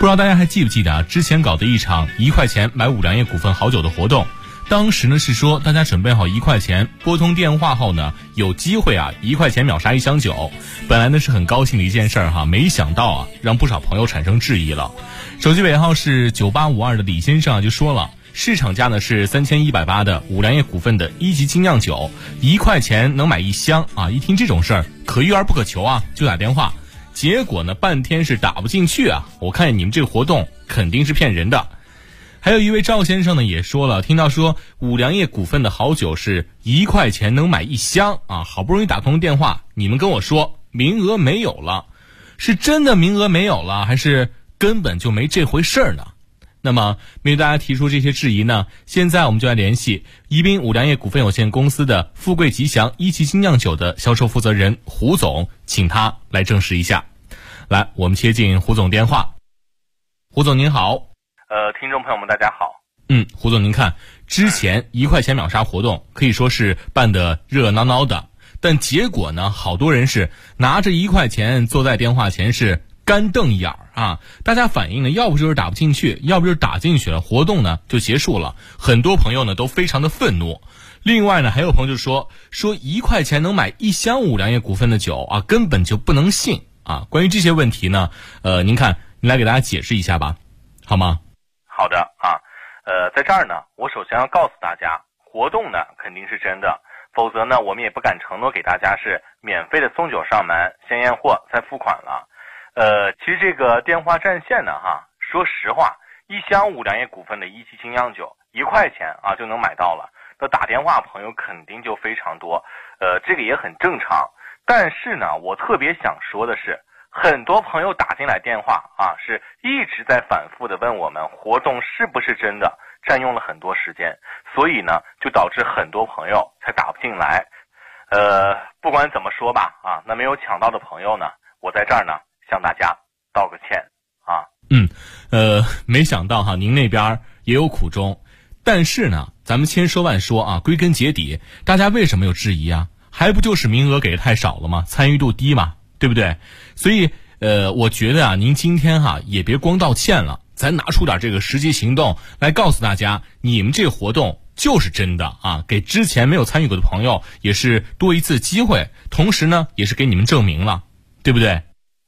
不知道大家还记不记得啊？之前搞的一场1块钱买五粮液股份好酒的活动，当时呢是说大家准备好1块钱，拨通电话后呢，有机会啊1块钱秒杀1箱酒。本来呢是很高兴的一件事儿哈，没想到啊让不少朋友产生质疑了。手机尾号是9852的李先生啊就说了，市场价呢是3180的五粮液股份的1级精酿酒，1块钱能买1箱啊！一听这种事儿，可遇而不可求啊，就打电话。结果呢，半天是打不进去啊！我看你们这个活动肯定是骗人的。还有一位赵先生呢也说了，听到说五粮液股份的好酒是1块钱能买1箱啊，好不容易打通电话，你们跟我说名额没有了，是真的名额没有了，还是根本就没这回事儿呢？那么面对大家提出这些质疑呢，现在我们就来联系宜宾五粮液股份有限公司的富贵吉祥1级精酿酒的销售负责人胡总，请他来证实一下。来，我们接进胡总电话。胡总您好。 听众朋友们大家好。 胡总您看，之前1块钱秒杀活动可以说是办得热闹闹的，但结果呢，好多人是拿着1块钱坐在电话前是干瞪眼儿啊！大家反映呢，要不就是打不进去，要不就是打进去了，活动呢就结束了。很多朋友呢都非常的愤怒。另外呢，还有朋友就说1块钱能买1箱五粮液股份的酒啊，根本就不能信啊！关于这些问题呢，您来给大家解释一下吧，好吗？ 好的啊，在这儿呢，我首先要告诉大家，活动呢肯定是真的，否则呢，我们也不敢承诺给大家是免费的送酒上门，先验货再付款了。其实这个电话占线呢说实话，1箱五粮液股份的1级精酿酒1块钱啊就能买到了，那打电话朋友肯定就非常多，这个也很正常。但是呢，我特别想说的是，很多朋友打进来电话啊，是一直在反复的问我们活动是不是真的，占用了很多时间，所以呢，就导致很多朋友才打不进来。不管怎么说吧啊，那没有抢到的朋友呢，我在这儿呢向大家道个歉啊。 没想到哈，您那边也有苦衷，但是呢，咱们千说万说啊，归根结底，大家为什么有质疑啊？还不就是名额给的太少了吗？参与度低嘛，对不对？所以我觉得啊，您今天也别光道歉了，咱拿出点这个实际行动来告诉大家，你们这个活动就是真的啊，给之前没有参与过的朋友也是多一次机会，同时呢，也是给你们证明了，对不对？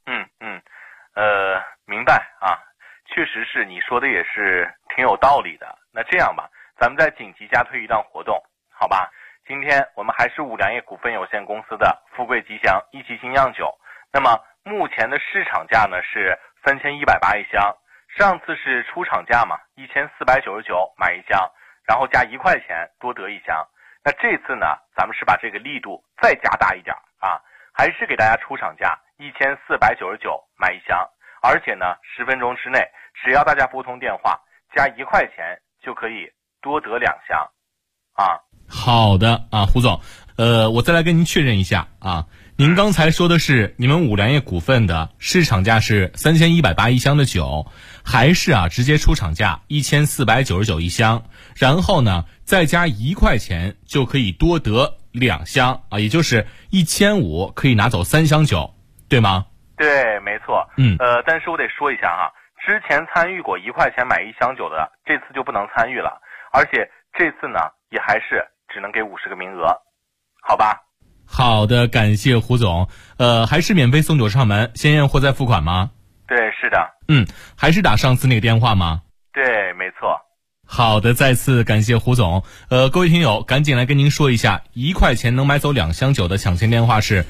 明白啊，确实是你说的也是挺有道理的。那这样吧，咱们再紧急加推一档活动，好吧？今天我们还是五粮液股份有限公司的富贵吉祥1级精酿酒，那么目前的市场价呢是3180一箱，上次是出厂价嘛，1499买1箱，然后加1块钱多得1箱。那这次呢，咱们是把这个力度再加大一点啊，还是给大家出厂价1499买1箱，而且呢10分钟之内，只要大家拨通电话加1块钱就可以多得2箱啊。 好的啊，胡总，我再来跟您确认一下啊，您刚才说的是你们五粮液股份的市场价是3180一箱的酒，还是直接出厂价1499一箱，然后呢再加1块钱就可以多得2箱啊，也就是1500可以拿走3箱酒，对吗？ 对，没错。但是我得说一下之前参与过1块钱买1箱酒的，这次就不能参与了，而且这次呢也还是只能给50个名额，好吧？ 好的，感谢胡总。还是免费送酒上门，先验货再付款吗？ 对，是的。 还是打上次那个电话吗？ 对，没错。 好的，再次感谢胡总。各位听友，赶紧来跟您说一下，1块钱能买走2箱酒的抢先电话是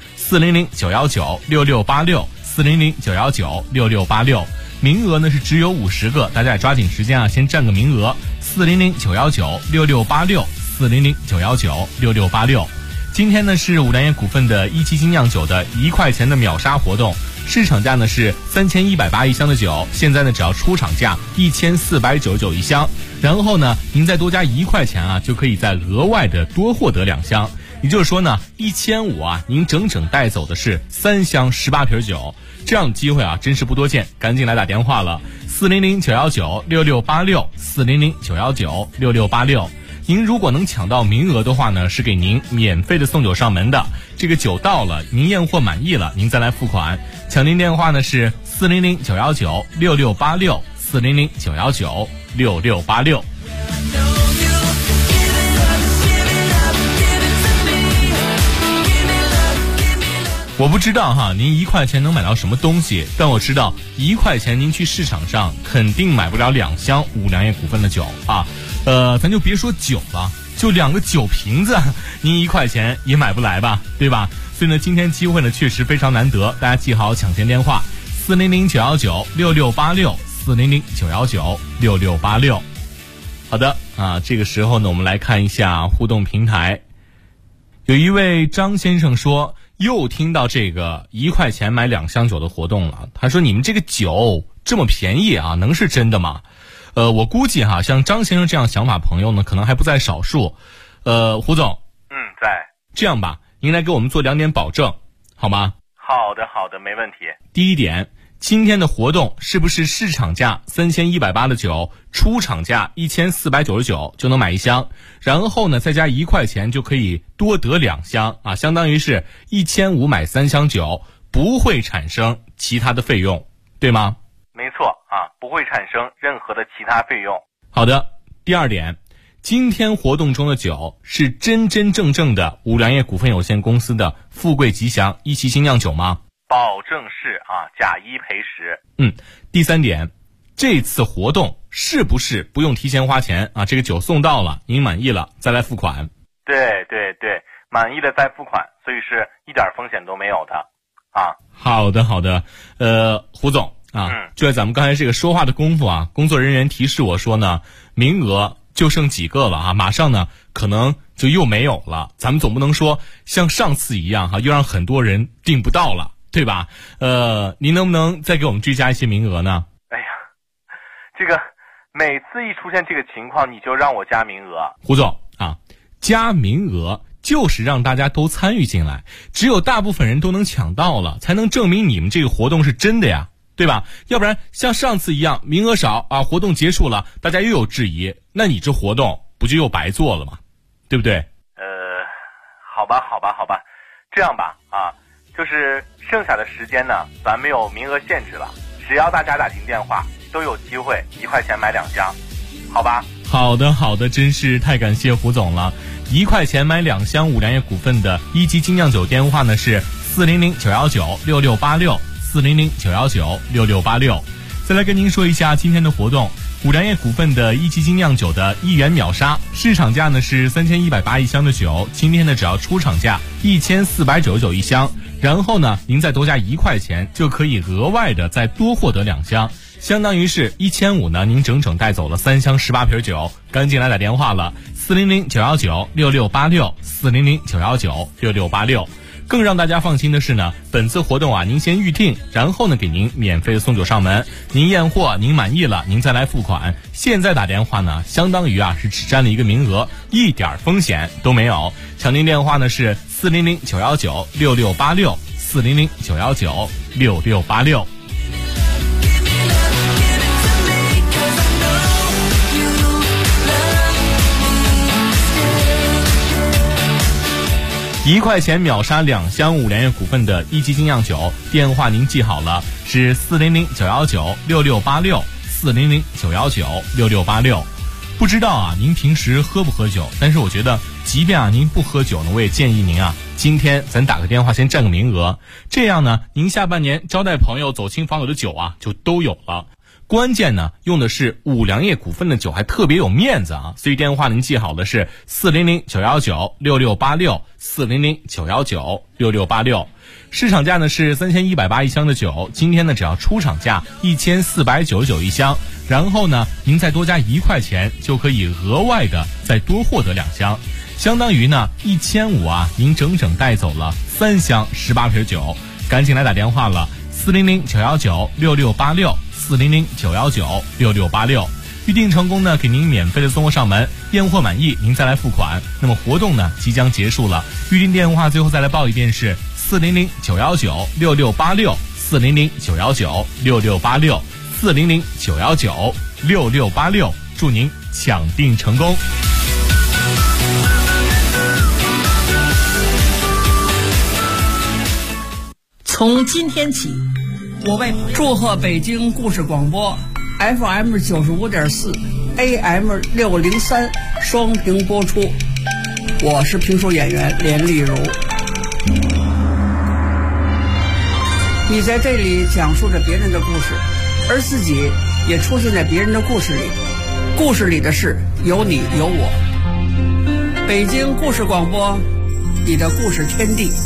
400-919-6686，400-919-6686。名额呢是只有50个，大家也抓紧时间先占个名额。400-919-6686，400-919-6686。今天呢是五粮液股份的1级精酿酒的1块钱的秒杀活动，市场价呢是3180一箱的酒，现在呢只要出厂价1499一箱，然后呢您再多加1块钱就可以再额外的多获得2箱，也就是说呢1500您整整带走的是3箱18瓶酒，这样的机会真是不多见，赶紧来打电话了，400-919-6686，400-919-6686。您如果能抢到名额的话呢，是给您免费的送酒上门的。这个酒到了，您验货满意了，您再来付款。抢您电话呢是 400-919-6686，400-919-6686。我不知道哈，您1块钱能买到什么东西，但我知道1块钱您去市场上肯定买不了2箱五粮液股份的酒啊。咱就别说酒了，就2个酒瓶子，您1块钱也买不来吧，对吧？所以呢，今天机会呢确实非常难得，大家记好抢先电话：400-919-6686，400-919-6686。好的啊，这个时候呢，我们来看一下互动平台。有一位张先生说，又听到这个1块钱买2箱酒的活动了。他说，你们这个酒这么便宜啊，能是真的吗？我估计哈，像张先生这样想法朋友呢，可能还不在少数。胡总， 在。 这样吧，您来给我们做2点保证，好吗？ 好的，没问题。 第一点，今天的活动是不是市场价3180的酒，出厂价1499就能买1箱，然后呢再加1块钱就可以多得2箱啊，相当于是1500买3箱酒，不会产生其他的费用，对吗？ 没错啊，不会产生任何的其他费用。 好的，第二点，今天活动中的酒是真真正正的五粮液股份有限公司的富贵吉祥一期精酿酒吗？ 保证是啊，假一赔10。 第三点，这次活动是不是不用提前花钱啊？这个酒送到了，您满意了再来付款。 对，满意了再付款，所以是一点风险都没有的啊。 好的，胡总啊，就在咱们刚才这个说话的功夫啊，工作人员提示我说呢，名额就剩几个了啊，马上呢可能就又没有了。咱们总不能说像上次一样哈，又让很多人订不到了，对吧？您能不能再给我们追加一些名额呢？ 哎呀，这个每次一出现这个情况，你就让我加名额。 胡总啊，加名额就是让大家都参与进来，只有大部分人都能抢到了，才能证明你们这个活动是真的呀，对吧？要不然像上次一样名额少啊，活动结束了大家又有质疑，那你这活动不就又白做了吗？对不对？ 好吧，这样吧啊，就是剩下的时间呢，咱没有名额限制了，只要大家打进电话都有机会1块钱买2箱，好吧？ 好的，真是太感谢胡总了。1块钱买2箱五粮液股份的一级精酿酒电话呢是400-919-6686，400-919-6686。再来跟您说一下今天的活动，五粮液股份的一级精酿酒的1元秒杀，市场价呢是31801箱的酒，今天呢只要出厂价14991箱，然后呢您再多加1块钱就可以额外的再多获得2箱，相当于是1500呢您整整带走了3箱18瓶酒。赶紧来打电话了，400-919-6686，400-919-6686。更让大家放心的是呢，本次活动啊，您先预定，然后呢给您免费的送酒上门，您验货您满意了您再来付款。现在打电话呢相当于啊是只占了1个名额，一点风险都没有。抢订电话呢是400-919-6686，400-919-6686。1块钱秒杀2箱五粮液股份的一级精酿酒，电话您记好了，是400-919-6686，400-919-6686。不知道啊，您平时喝不喝酒？但是我觉得，即便啊您不喝酒呢，我也建议您啊，今天咱打个电话先占个名额，这样呢，您下半年招待朋友、走亲访友的酒啊，就都有了。关键呢，用的是五粮液股份的酒，还特别有面子啊！所以电话您记好的是400-919-6686，400-919-6686。市场价呢是31801箱的酒，今天呢只要出厂价14991箱，然后呢您再多加1块钱就可以额外的再多获得2箱，相当于呢1500啊，您整整带走了3箱18瓶酒。赶紧来打电话了，400-919-6686，400-919-6686。预定成功呢，给您免费的送货上门，验货满意您再来付款。那么活动呢即将结束了，预定电话最后再来报一遍是400-919-6686，400-919-6686，400-919-6686。祝您抢订成功。 从今天起， 我为祝贺北京故事广播 FM 95.4 AM 603双屏播出。我是评书演员连丽如。你在这里讲述着别人的故事，而自己也出现在别人的故事里。故事里的事有你有我。北京故事广播，你的故事天地。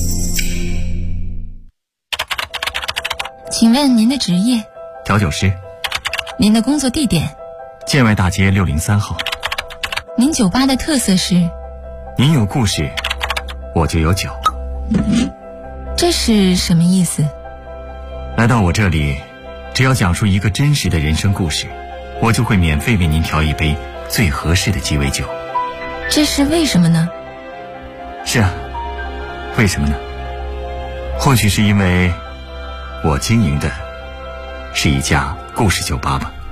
请问您的职业？ 调酒师。 您的工作地点？ 建外大街603号。 您酒吧的特色是？ 您有故事，我就有酒。 这是什么意思？ 来到我这里，只要讲述一个真实的人生故事，我就会免费为您调一杯最合适的鸡尾酒。 这是为什么呢？ 是啊，为什么呢？或许是因为我经营的是一家故事酒吧吧。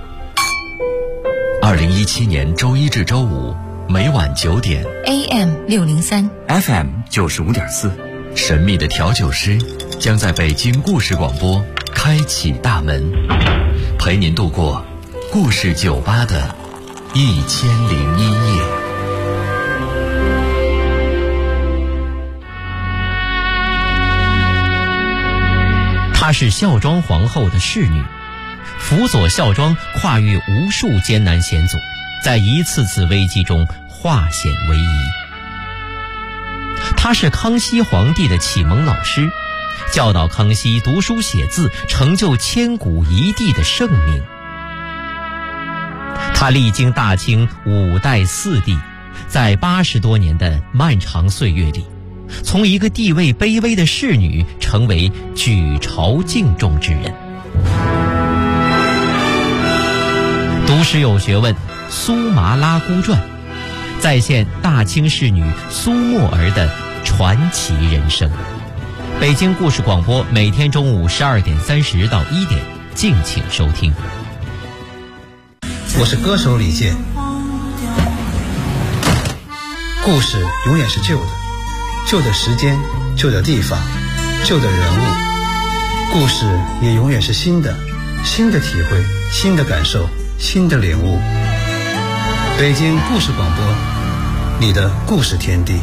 2017年周一至周五每晚9点 AM 603 FM 95.4， 神秘的调酒师将在北京故事广播开启大门，陪您度过故事酒吧的1001夜。 她是孝庄皇后的侍女，辅佐孝庄跨越无数艰难险阻，在一次次危机中化险为夷。她是康熙皇帝的启蒙老师，教导康熙读书写字，成就千古一帝的盛名。她历经大清5代4帝，在80多年的漫长岁月里，从一个地位卑微的侍女成为举朝敬重之人。读史有学问，苏麻拉姑传再现大清侍女苏沫儿的传奇人生。北京故事广播每天中午12点30到1点，敬请收听。 我是歌手李健。故事永远是旧的，旧的时间，旧的地方，旧的人物。故事也永远是新的，新的体会，新的感受，新的领悟。北京故事广播，你的故事天地。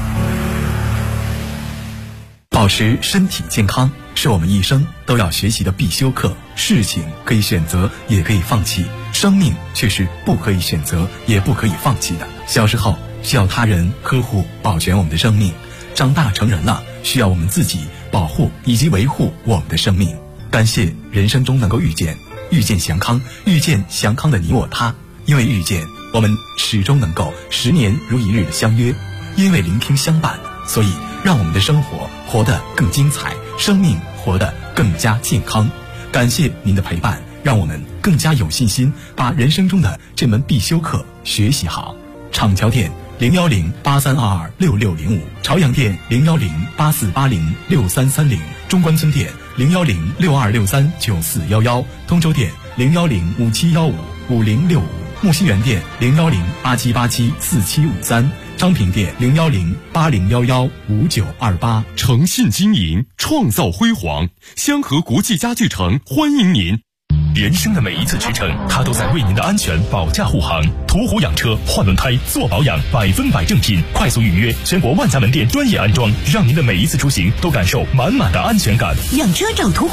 保持身体健康是我们一生都要学习的必修课。事情可以选择，也可以放弃，生命却是不可以选择，也不可以放弃的。小时候需要他人呵护保全我们的生命，长大成人了需要我们自己保护以及维护我们的生命。感谢人生中能够遇见祥康，遇见祥康的你我他。因为遇见，我们始终能够10年如一日的相约；因为聆听相伴，所以让我们的生活活得更精彩，生命活得更加健康。感谢您的陪伴，让我们更加有信心把人生中的这门必修课学习好。厂桥店01083226605，朝阳店01084806330，中关村店01062639411，通州店01057155065，木樨园店01087874753，昌平店01080115928。 诚信经营，创造辉煌。香河国际家具城欢迎您。人生的每一次驰骋，它都在为您的安全保驾护航。途虎养车换轮胎做保养，100%正品，快速预约，全国万家门店专业安装，让您的每一次出行都感受满满的安全感。 养车找途虎。